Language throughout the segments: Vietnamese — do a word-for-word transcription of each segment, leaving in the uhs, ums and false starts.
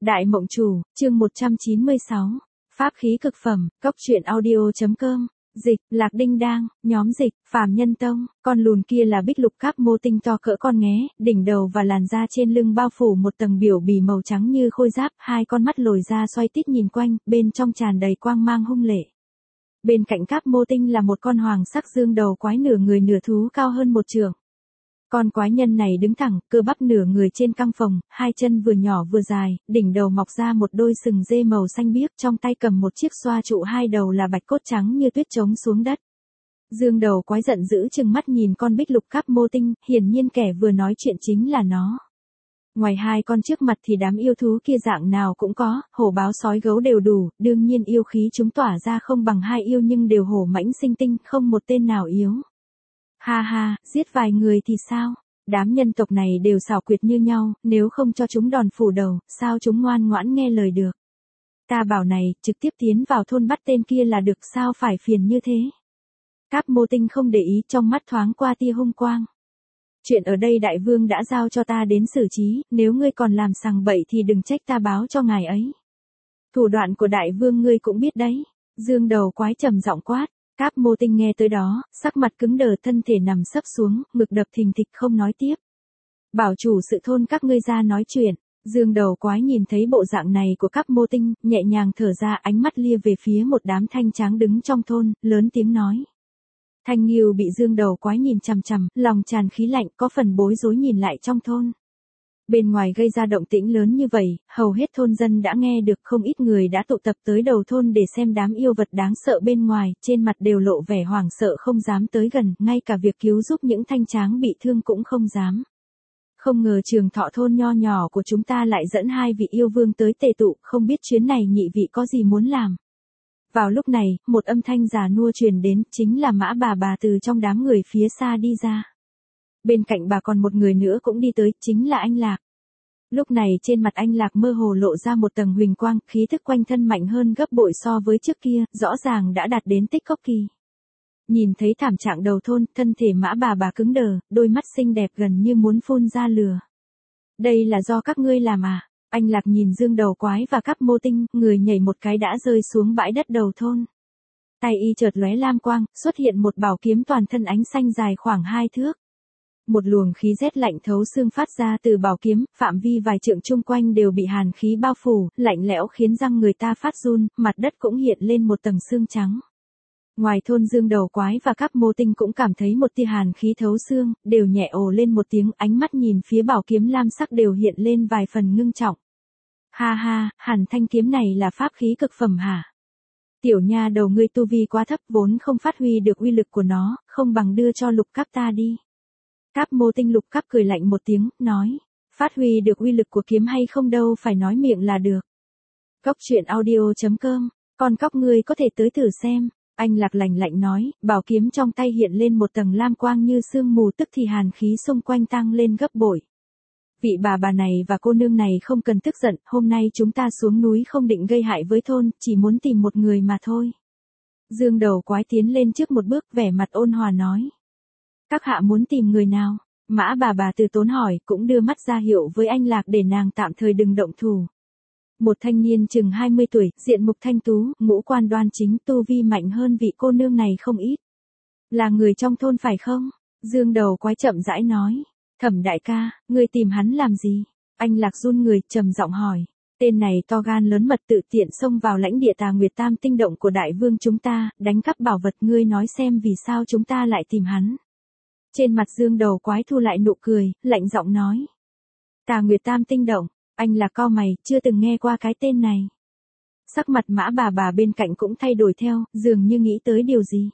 Đại Mộng Chủ, chương một trăm chín mươi sáu. Pháp khí cực phẩm, cốc truyện audio chấm com. Dịch, Lạc Đinh Đang, nhóm dịch, Phàm Nhân Tông, con lùn kia là bích lục cáp mô tinh to cỡ con nghé, đỉnh đầu và làn da trên lưng bao phủ một tầng biểu bì màu trắng như khôi giáp, hai con mắt lồi ra xoay tít nhìn quanh, bên trong tràn đầy quang mang hung lệ. Bên cạnh cáp mô tinh là một con hoàng sắc dương đầu quái nửa người nửa thú cao hơn một trượng. Con quái nhân này đứng thẳng, cơ bắp nửa người trên căng phồng, hai chân vừa nhỏ vừa dài, đỉnh đầu mọc ra một đôi sừng dê màu xanh biếc, trong tay cầm một chiếc xoa trụ hai đầu là bạch cốt trắng như tuyết trống xuống đất. Dương đầu quái giận dữ trừng mắt nhìn con bích lục cáp mô tinh, hiển nhiên kẻ vừa nói chuyện chính là nó. Ngoài hai con trước mặt thì đám yêu thú kia dạng nào cũng có, hổ báo sói gấu đều đủ, đương nhiên yêu khí chúng tỏa ra không bằng hai yêu nhưng đều hổ mãnh sinh tinh, không một tên nào yếu. Ha ha, giết vài người thì sao? Đám nhân tộc này đều xảo quyệt như nhau, nếu không cho chúng đòn phủ đầu, sao chúng ngoan ngoãn nghe lời được? Ta bảo này, trực tiếp tiến vào thôn bắt tên kia là được, sao phải phiền như thế? Cáp mô tinh không để ý, trong mắt thoáng qua tia hung quang. Chuyện ở đây đại vương đã giao cho ta đến xử trí, nếu ngươi còn làm sằng bậy thì đừng trách ta báo cho ngài ấy. Thủ đoạn của đại vương ngươi cũng biết đấy. Dương đầu quái trầm giọng quát. Cáp mô tinh nghe tới đó, sắc mặt cứng đờ, thân thể nằm sấp xuống, ngực đập thình thịch không nói tiếp. Bảo chủ sự thôn các ngươi ra nói chuyện. Dương đầu quái nhìn thấy bộ dạng này của cáp mô tinh, nhẹ nhàng thở ra, ánh mắt lia về phía một đám thanh tráng đứng trong thôn, lớn tiếng nói. Thanh Nghiêu bị dương đầu quái nhìn chằm chằm, lòng tràn khí lạnh, có phần bối rối nhìn lại trong thôn. Bên ngoài gây ra động tĩnh lớn như vậy, hầu hết thôn dân đã nghe được, không ít người đã tụ tập tới đầu thôn để xem đám yêu vật đáng sợ bên ngoài, trên mặt đều lộ vẻ hoảng sợ không dám tới gần, ngay cả việc cứu giúp những thanh tráng bị thương cũng không dám. Không ngờ trường thọ thôn nho nhỏ của chúng ta lại dẫn hai vị yêu vương tới tề tụ, không biết chuyến này nhị vị có gì muốn làm. Vào lúc này, một âm thanh già nua truyền đến, chính là Mã bà bà từ trong đám người phía xa đi ra. Bên cạnh bà còn một người nữa cũng đi tới, chính là anh Lạc. Lúc này trên mặt anh Lạc mơ hồ lộ ra một tầng huỳnh quang, khí thức quanh thân mạnh hơn gấp bội so với trước kia, rõ ràng đã đạt đến tích cốc kỳ. Nhìn thấy thảm trạng đầu thôn, thân thể Mã bà bà cứng đờ, đôi mắt xinh đẹp gần như muốn phun ra lửa. Đây là do các ngươi làm à? Anh Lạc nhìn dương đầu quái và cáp mô tinh, người nhảy một cái đã rơi xuống bãi đất đầu thôn. Tay y chợt lóe lam quang, xuất hiện một bảo kiếm toàn thân ánh xanh dài khoảng hai thước. Một luồng khí rét lạnh thấu xương phát ra từ bảo kiếm, phạm vi vài trượng chung quanh đều bị hàn khí bao phủ, lạnh lẽo khiến răng người ta phát run, mặt đất cũng hiện lên một tầng xương trắng. Ngoài thôn dương đầu quái và cáp mô tinh cũng cảm thấy một tia hàn khí thấu xương, đều nhẹ ồ lên một tiếng, ánh mắt nhìn phía bảo kiếm lam sắc đều hiện lên vài phần ngưng trọng. Ha ha, hẳn thanh kiếm này là pháp khí cực phẩm hả? Tiểu nha đầu ngươi tu vi quá thấp, vốn không phát huy được uy lực của nó, không bằng đưa cho lục cáp ta đi. Cáp mô tinh lục cáp cười lạnh một tiếng, nói, phát huy được uy lực của kiếm hay không đâu phải nói miệng là được. Cốc truyện audio chấm com, con cóc ngươi có thể tới thử xem. Anh Lạc lạnh lạnh nói, bảo kiếm trong tay hiện lên một tầng lam quang như sương mù, tức thì hàn khí xung quanh tăng lên gấp bội. Vị bà bà này và cô nương này không cần tức giận, hôm nay chúng ta xuống núi không định gây hại với thôn, chỉ muốn tìm một người mà thôi. Dương đầu quái tiến lên trước một bước, vẻ mặt ôn hòa nói. Các hạ muốn tìm người nào? Mã bà bà từ tốn hỏi, cũng đưa mắt ra hiệu với anh Lạc để nàng tạm thời đừng động thủ. Một thanh niên chừng hai mươi tuổi, diện mục thanh tú, ngũ quan đoan chính, tu vi mạnh hơn vị cô nương này không ít. Là người trong thôn phải không? Dương đầu quái chậm rãi nói. Thẩm đại ca, ngươi tìm hắn làm gì? Anh Lạc run người, trầm giọng hỏi. Tên này to gan lớn mật, tự tiện xông vào lãnh địa Tà Nguyệt Tam tinh động của đại vương chúng ta, đánh cắp bảo vật, ngươi nói xem vì sao chúng ta lại tìm hắn. Trên mặt dương đầu quái thu lại nụ cười, lạnh giọng nói. Tà Nguyệt Tam tinh động, anh Lạc cau mày, chưa từng nghe qua cái tên này. Sắc mặt Mã bà bà bên cạnh cũng thay đổi theo, dường như nghĩ tới điều gì.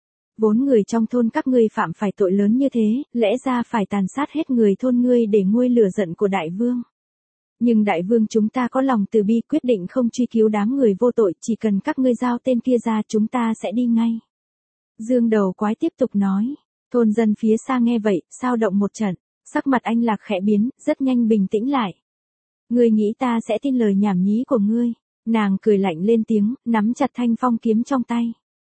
Vốn người trong thôn các ngươi phạm phải tội lớn như thế, lẽ ra phải tàn sát hết người thôn ngươi để nguôi lửa giận của đại vương. Nhưng đại vương chúng ta có lòng từ bi, quyết định không truy cứu đám người vô tội, chỉ cần các ngươi giao tên kia ra chúng ta sẽ đi ngay. Dương đầu quái tiếp tục nói, thôn dân phía xa nghe vậy, sao động một trận, sắc mặt anh Lạc khẽ biến, rất nhanh bình tĩnh lại. Ngươi nghĩ ta sẽ tin lời nhảm nhí của ngươi? Nàng cười lạnh lên tiếng, nắm chặt thanh phong kiếm trong tay.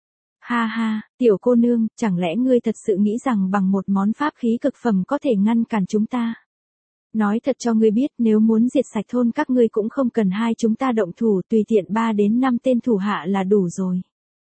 Ha ha, tiểu cô nương, chẳng lẽ ngươi thật sự nghĩ rằng bằng một món pháp khí cực phẩm có thể ngăn cản chúng ta? Nói thật cho ngươi biết, nếu muốn diệt sạch thôn các ngươi cũng không cần hai chúng ta động thủ, tùy tiện ba đến năm tên thủ hạ là đủ rồi.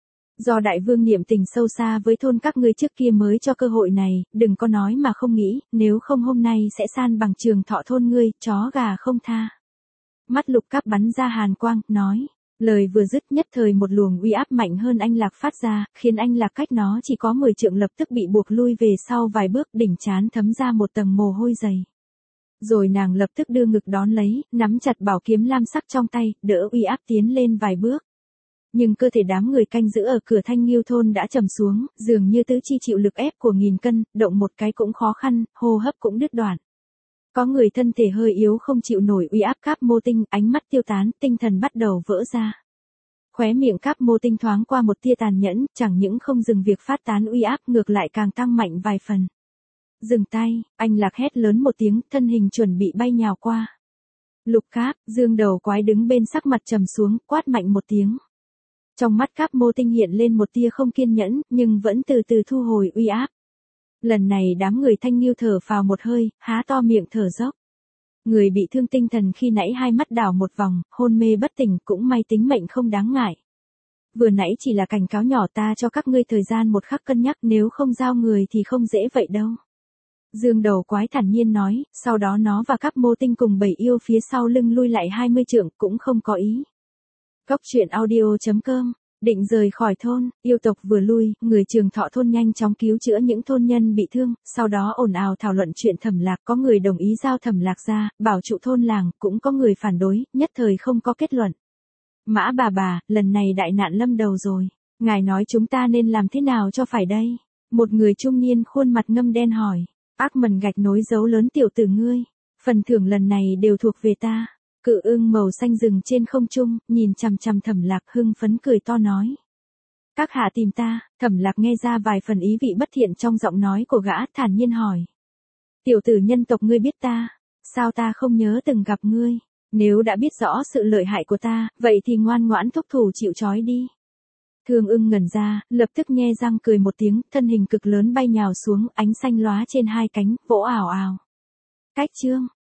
Do đại vương niệm tình sâu xa với thôn các ngươi trước kia mới cho cơ hội này, đừng có nói mà không nghĩ, nếu không hôm nay sẽ san bằng trường thọ thôn ngươi, chó gà không tha. Mắt Lục Cáp bắn ra hàn quang, nói. Lời vừa dứt nhất thời một luồng uy áp mạnh hơn anh Lạc phát ra, khiến anh Lạc cách nó chỉ có mười trượng lập tức bị buộc lui về sau vài bước, đỉnh trán thấm ra một tầng mồ hôi dày. Rồi nàng lập tức đưa ngực đón lấy, nắm chặt bảo kiếm lam sắc trong tay, đỡ uy áp tiến lên vài bước. Nhưng cơ thể đám người canh giữ ở cửa Thanh Nghiêu thôn đã trầm xuống, dường như tứ chi chịu lực ép của nghìn cân, động một cái cũng khó khăn, hô hấp cũng đứt đoạn. Có người thân thể hơi yếu không chịu nổi uy áp Cáp Mô Tinh, ánh mắt tiêu tán, tinh thần bắt đầu vỡ ra. Khóe miệng Cáp Mô Tinh thoáng qua một tia tàn nhẫn, chẳng những không dừng việc phát tán uy áp, ngược lại càng tăng mạnh vài phần. Dừng tay, anh Lạc hét lớn một tiếng, thân hình chuẩn bị bay nhào qua. Lục Cáp, Dương Đầu Quái đứng bên sắc mặt trầm xuống, quát mạnh một tiếng. Trong mắt Cáp Mô Tinh hiện lên một tia không kiên nhẫn, nhưng vẫn từ từ thu hồi uy áp. Lần này đám người Thanh Nghiêu thở phào một hơi, há to miệng thở dốc. Người bị thương tinh thần khi nãy hai mắt đảo một vòng, hôn mê bất tỉnh, cũng may tính mệnh không đáng ngại. Vừa nãy chỉ là cảnh cáo nhỏ, ta cho các ngươi thời gian một khắc cân nhắc, nếu không giao người thì không dễ vậy đâu. Dương Đầu Quái thản nhiên nói, sau đó nó và Cáp Mô Tinh cùng bảy yêu phía sau lưng lui lại hai mươi trượng, cũng không có ý. Cốc truyện audio chấm com. Định rời khỏi thôn, yêu tộc vừa lui, người Trường Thọ thôn nhanh chóng cứu chữa những thôn nhân bị thương, sau đó ồn ào thảo luận chuyện Thẩm Lạc, có người đồng ý giao Thẩm Lạc ra, bảo trụ thôn làng, cũng có người phản đối, nhất thời không có kết luận. Mã bà bà, lần này đại nạn lâm đầu rồi, ngài nói chúng ta nên làm thế nào cho phải đây? Một người trung niên khuôn mặt ngâm đen hỏi. Ác Mần gạch nối dấu lớn, tiểu tử ngươi, phần thưởng lần này đều thuộc về ta. Cự ưng màu xanh rừng trên không trung, nhìn chằm chằm Thẩm Lạc, hưng phấn cười to nói. Các hạ tìm ta. Thẩm Lạc nghe ra vài phần ý vị bất thiện trong giọng nói của gã, thản nhiên hỏi. Tiểu tử nhân tộc ngươi biết ta, sao ta không nhớ từng gặp ngươi, nếu đã biết rõ sự lợi hại của ta, vậy thì ngoan ngoãn thúc thủ chịu trói đi. Thương ưng ngẩn ra, lập tức nhe răng cười một tiếng, thân hình cực lớn bay nhào xuống, ánh xanh lóa trên hai cánh, vỗ ảo ảo. Cách chương.